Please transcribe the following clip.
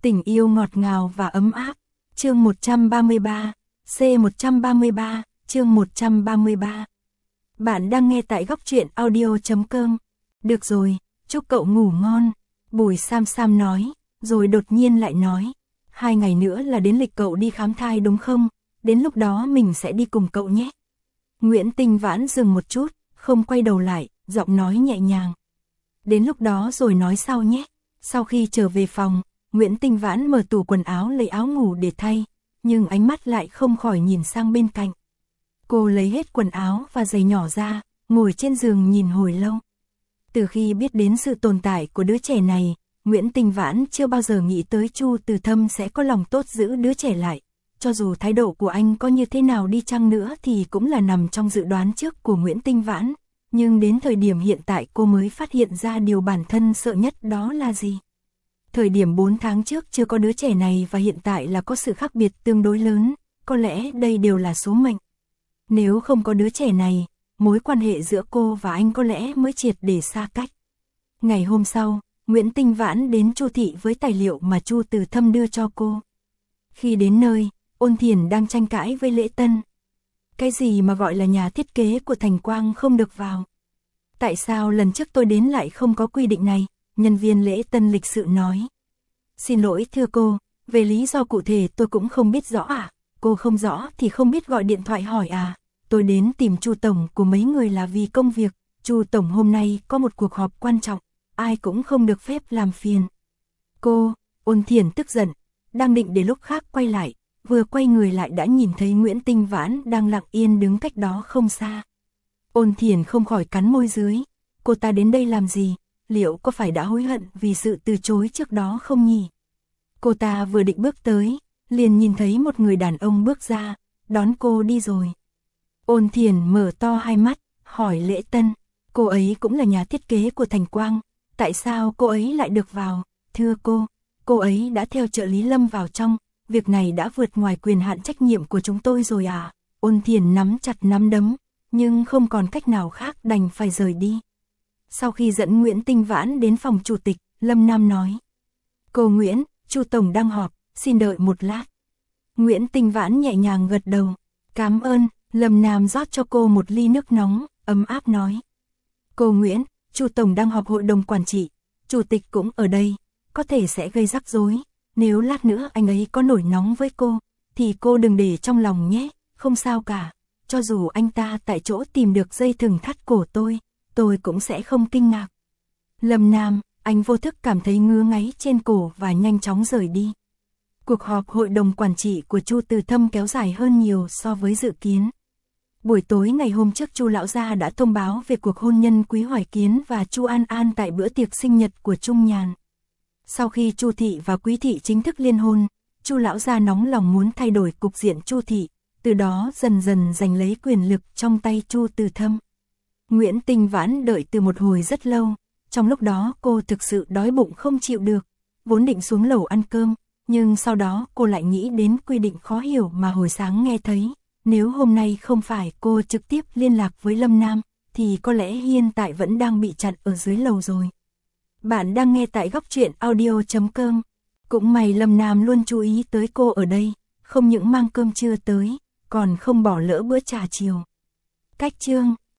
Tình yêu ngọt ngào và ấm áp. Chương 133, C133, chương 133. Bạn đang nghe tại góc truyện audio.com. Được rồi, chúc cậu ngủ ngon. Bùi Sam Sam nói, rồi đột nhiên lại nói. 2 ngày nữa là đến lịch cậu đi khám thai đúng không? Đến lúc đó mình sẽ đi cùng cậu nhé. Nguyễn Tinh Vãn dừng một chút, không quay đầu lại, giọng nói nhẹ nhàng. Đến lúc đó rồi nói sau nhé. Sau khi trở về phòng, Nguyễn Tinh Vãn mở tủ quần áo lấy áo ngủ để thay, nhưng ánh mắt lại không khỏi nhìn sang bên cạnh. Cô lấy hết quần áo và giày nhỏ ra, ngồi trên giường nhìn hồi lâu. Từ khi biết đến sự tồn tại của đứa trẻ này, Nguyễn Tinh Vãn chưa bao giờ nghĩ tới Chu Từ Thâm sẽ có lòng tốt giữ đứa trẻ lại. Cho dù thái độ của anh có như thế nào đi chăng nữa thì cũng là nằm trong dự đoán trước của Nguyễn Tinh Vãn. Nhưng đến thời điểm hiện tại cô mới phát hiện ra điều bản thân sợ nhất đó là gì. Thời điểm 4 tháng trước chưa có đứa trẻ này và hiện tại là có sự khác biệt tương đối lớn, có lẽ đây đều là số mệnh. Nếu không có đứa trẻ này, mối quan hệ giữa cô và anh có lẽ mới triệt để xa cách. Ngày hôm sau, Nguyễn Tinh Vãn đến Chu thị với tài liệu mà Chu Từ Thâm đưa cho cô. Khi đến nơi, Ôn Thiền đang tranh cãi với Lễ Tân. Cái gì mà gọi là nhà thiết kế của Thành Quang không được vào? Tại sao lần trước tôi đến lại không có quy định này? Nhân viên Lễ Tân lịch sự nói. Xin lỗi thưa cô, về lý do cụ thể tôi cũng không biết rõ à? Cô không rõ thì không biết gọi điện thoại hỏi à? Tôi đến tìm Chu tổng của mấy người là vì công việc. Chu tổng hôm nay có một cuộc họp quan trọng, ai cũng không được phép làm phiền. Cô, Ôn Thiền tức giận, đang định để lúc khác quay lại, vừa quay người lại đã nhìn thấy Nguyễn Tinh Vãn đang lặng yên đứng cách đó không xa. Ôn Thiền không khỏi cắn môi dưới, cô ta đến đây làm gì? Liệu có phải đã hối hận vì sự từ chối trước đó không nhỉ? Cô ta vừa định bước tới, liền nhìn thấy một người đàn ông bước ra, đón cô đi rồi. Ôn Thiền mở to hai mắt, hỏi Lễ Tân, cô ấy cũng là nhà thiết kế của Thành Quang, tại sao cô ấy lại được vào? Thưa cô ấy đã theo trợ lý Lâm vào trong, việc này đã vượt ngoài quyền hạn trách nhiệm của chúng tôi rồi à? Ôn Thiền nắm chặt nắm đấm, nhưng không còn cách nào khác đành phải rời đi. Sau khi dẫn Nguyễn Tinh Vãn đến phòng chủ tịch, Lâm Nam nói. Cô Nguyễn, Chu tổng đang họp, xin đợi một lát. Nguyễn Tinh Vãn nhẹ nhàng gật đầu. Cảm ơn, Lâm Nam rót cho cô một ly nước nóng, ấm áp nói. Cô Nguyễn, Chu tổng đang họp hội đồng quản trị, chủ tịch cũng ở đây, có thể sẽ gây rắc rối. Nếu lát nữa anh ấy có nổi nóng với cô, thì cô đừng để trong lòng nhé, không sao cả. Cho dù anh ta tại chỗ tìm được dây thừng thắt cổ tôi cũng sẽ không kinh ngạc. Lâm Nam, anh vô thức cảm thấy ngứa ngáy trên cổ và nhanh chóng rời đi. Cuộc họp hội đồng quản trị của Chu Từ Thâm kéo dài hơn nhiều so với dự kiến. Buổi tối ngày hôm trước Chu lão gia đã thông báo về cuộc hôn nhân Quý Hoài Kiến và Chu An An tại bữa tiệc sinh nhật của Trung Nhàn. Sau khi Chu thị và Quý thị chính thức liên hôn, Chu lão gia nóng lòng muốn thay đổi cục diện Chu thị, từ đó dần dần giành lấy quyền lực trong tay Chu Từ Thâm. Nguyễn Tinh Vãn đợi từ một hồi rất lâu, trong lúc đó cô thực sự đói bụng không chịu được, vốn định xuống lầu ăn cơm, nhưng sau đó cô lại nghĩ đến quy định khó hiểu mà hồi sáng nghe thấy, nếu hôm nay không phải cô trực tiếp liên lạc với Lâm Nam, thì có lẽ hiện tại vẫn đang bị chặn ở dưới lầu rồi. Bạn đang nghe tại góc truyện audio.com. Cũng may Lâm Nam luôn chú ý tới cô ở đây, không những mang cơm trưa tới, còn không bỏ lỡ bữa trà chiều. Cách chương